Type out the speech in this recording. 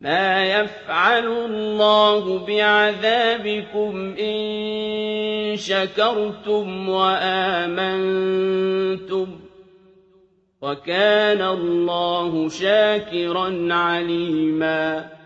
مَا يَفْعَلُ اللَّهُ بِعَذَابِكُمْ إِن شَكَرْتُمْ وَآمَنتُمْ ۚ وَكَانَ اللَّهُ شَاكِرًا عَلِيمًا